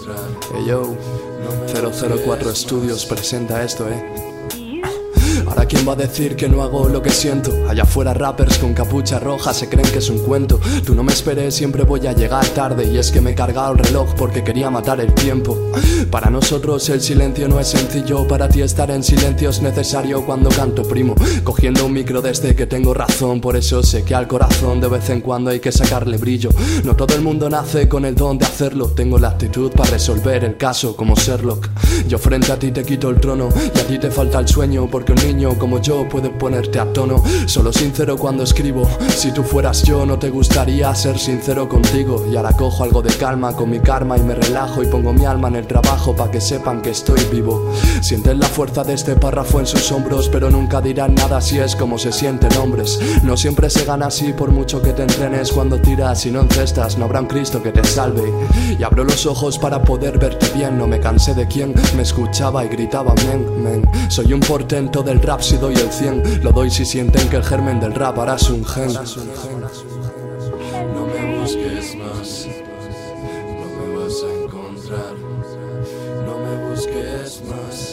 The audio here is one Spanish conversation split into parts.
Hey yo, 004 Studios presenta esto, Ahora quién va a decir que no hago lo que siento. Allá afuera rappers con capucha roja se creen que es un cuento. Tú no me esperes, siempre voy a llegar tarde. Y es que me he cargado el reloj porque quería matar el tiempo. Para nosotros el silencio no es sencillo. Para ti estar en silencio es necesario cuando canto, primo. Cogiendo un micro desde que tengo razón. Por eso sé que al corazón de vez en cuando hay que sacarle brillo. No todo el mundo nace con el don de hacerlo. Tengo la actitud para resolver el caso como Sherlock. Yo frente a ti te quito el trono y a ti te falta el sueño. Porque un niño como yo puede ponerte a tono. Solo sincero cuando escribo. Si tú fueras yo no te gustaría ser sincero contigo. Y ahora cojo algo de calma con mi karma y me relajo y pongo mi alma en el trabajo pa' que sepan que estoy vivo. Sienten la fuerza de este párrafo en sus hombros, pero nunca dirán nada si es como se sienten hombres. No siempre se gana así por mucho que te entrenes. Cuando tiras y no encestas no habrá un Cristo que te salve. Y abro los ojos para poder verte bien. No me cansé de quien me escuchaba y gritaba men, men. Soy un portento del rap si doy el 100. Lo doy si sienten que el germen del rap hará un gen. No me busques más, no me vas a encontrar. No me busques más.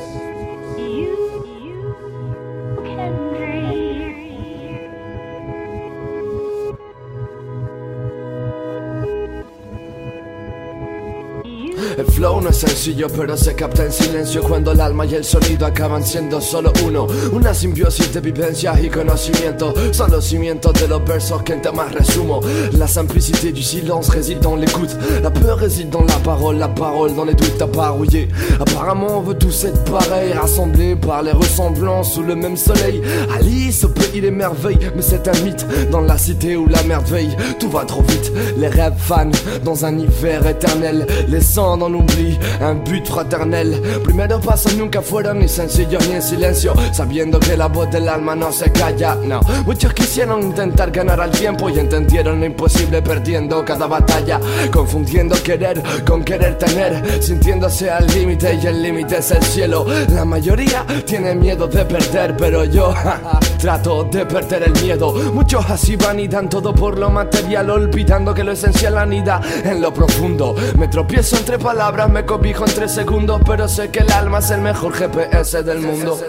El flow no es sencillo, pero se capta en silencio cuando el alma y el sonido acaban siendo solo uno. Una simbiosis de vivencias y conocimiento. Son los cimientos de los versos qu'un temas resumo. La simplicité du silence réside dans l'écoute. La peur réside dans la parole dans les doutes apparouillés. Apparemment on veut tous être pareils, rassemblés par les ressemblances sous le même soleil. Alice au pays des merveilles, mais c'est un mythe. Dans la cité où la merde veille, tout va trop vite. Les rêves fans dans un hiver éternel, laissant dans l'oubli un but fraternel. Primero pasos nunca fueron ni sencillos ni en silencio, sabiendo que la voz del alma no se calla, no. Muchos quisieron intentar ganar al tiempo y entendieron lo imposible perdiendo cada batalla, confundiendo querer con querer tener, sintiéndose al límite y el límite es el cielo. La mayoría tiene miedo de perder, pero yo trato de perder el miedo. Muchos así van y dan todo por lo material, olvidando que lo esencial anida en lo profundo. Me tropiezo entre palabras, me cobijo en 3 segundos, pero sé que el alma es el mejor GPS del mundo.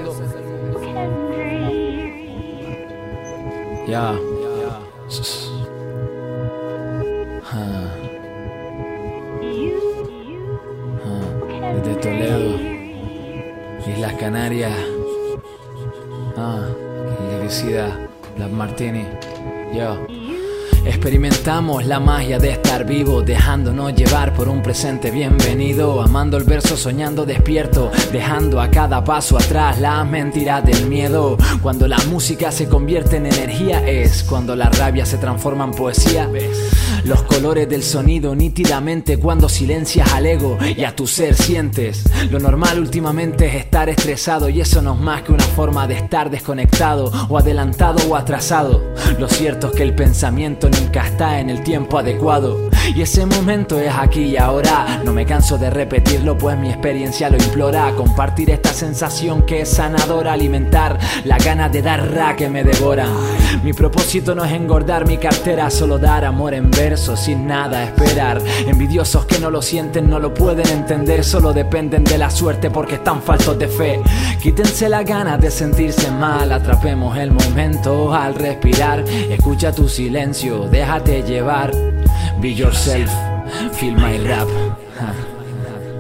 Ya. Desde Toledo, Islas Canarias, Leguicida, Black Martini, yo. Experimentamos la magia de estar vivo, dejándonos llevar por un presente bienvenido, amando el verso, soñando despierto, dejando a cada paso atrás las mentiras del miedo. Cuando la música se convierte en energía es cuando la rabia se transforma en poesía. Los colores del sonido nítidamente cuando silencias al ego y a tu ser sientes. Lo normal últimamente es estar estresado y eso no es más que una forma de estar desconectado o adelantado o atrasado. Lo cierto es que el pensamiento nunca está en el tiempo adecuado y ese momento es aquí y ahora. No me canso de repetirlo pues mi experiencia lo implora. Compartir esta sensación que es sanadora, alimentar la gana de dar ra que me devora. Mi propósito no es engordar mi cartera, solo dar amor en verso sin nada esperar. Envidiosos que no lo sienten no lo pueden entender, solo dependen de la suerte porque están faltos de fe. Quítense las ganas de sentirse mal, atrapemos el momento al respirar. Escucha tu silencio, déjate llevar. Be yourself, feel my rap.